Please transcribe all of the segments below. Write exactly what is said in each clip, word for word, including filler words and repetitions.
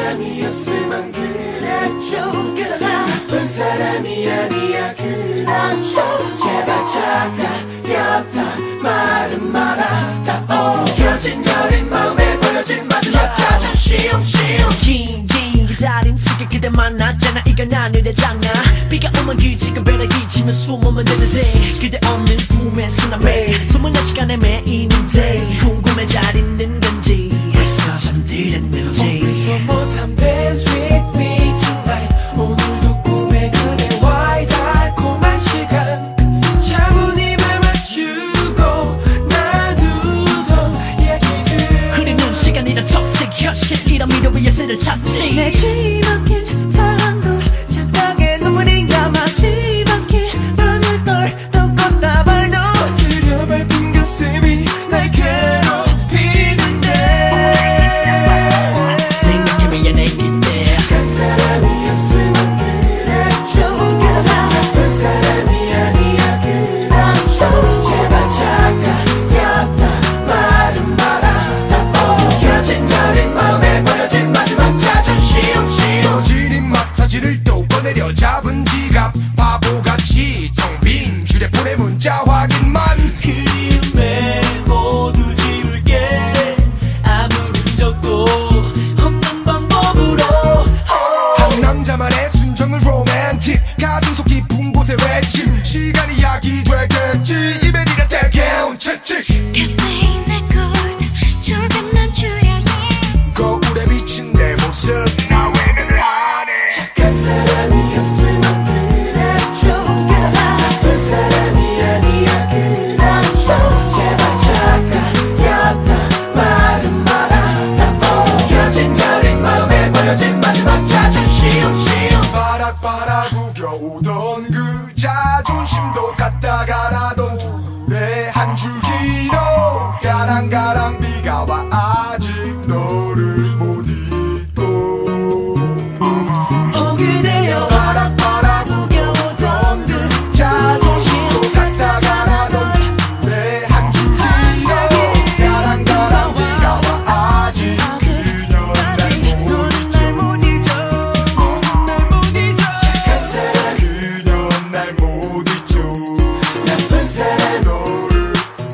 사람이었으면 그랬죠. 그러나 나쁜 사람이 아니야. 그렇죠. 제발 착각이었다 말은 마라. 다 옮겨진 여린 마음에 버려진 마지막 자존심. 긴 긴 기다림 속에 그대 만났잖아. 이건 하늘의 장난. 비가 오면 기지가 배라기 치면 숨으면 되는데 그대 없는 꿈에서 난 매일 소문난 시간에 매이는데 궁금해 잘 있는 건지 벌써 잠들었는지. Please one more time dance with me tonight. 오늘도 꿈에 그대와의 달콤한 시간 차분히만 맞추고 나누던 이야기들 흐르는 시간이란 톡식 현실이란 미로의 열쇠를 찾지. 내 뒤바뀐 사랑도 착각의 눈물인가 마지막에 밤을 떨던 꽃다발도 들여 밟힌 가슴이 날 괴롭히는데 생각해봐야 내긴데 착한 사람이었으면 그랬죠. 그러나 나쁜 사람이 아니야. 그렇죠. 제발 착각이었다 말은 마라. 다 옮겨진 여린 마음에 버려진 마지막 자존심. 떠지는 마사지를 또 꺼내려 잡은 지갑 바보같이 텅 빈 휴대폰의 문자 확인만. 그리움에 모두 지울게 아무런 적도 없는 방법으로. 한 남자만의 순정은 로맨틱 가슴 속 깊은 곳에 외침 시간이 약이 되겠지. 이별이라 대개운 채찍 카페인 내 꼴 조금만 줄여야 거울에 비친 내 모습 나 외면을 하네. 착한 사람이었으면 그랬죠. 그러나 나쁜 사람이 아니야. 그렇죠. 제발 착각이었다 말은 마라. 다 옮겨진 여린 마음에 버려진 마지막 자존심. 바락바락 우겨오던 그 자존심도 갔다가 나던 둘의 한 줄기로 가랑가랑 비가 와 아직 너를 못 잊고. 어 그대여 바락바락 우겨오던 그 자존심도 갔다가 나던 둘의 한 줄기로 가랑가랑 비가 와 아직 그녀 날 못 잊어. 착한 사람 그녀 날 못 잊죠. 나쁜 사람 너를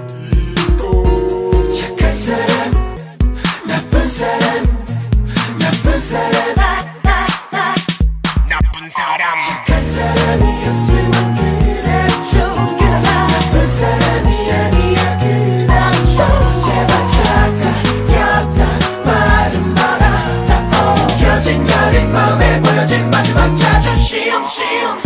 잊고. 착한 사람 나쁜 사람 나쁜 사람 나쁜 사람 착한 사람이었으면 그랬죠. 그러나 나쁜 사람이 아니야. 그렇죠. 제발 착각이었다 말은 마라. 다 옮겨진 여린 마음에 버려진 마지막 자존심.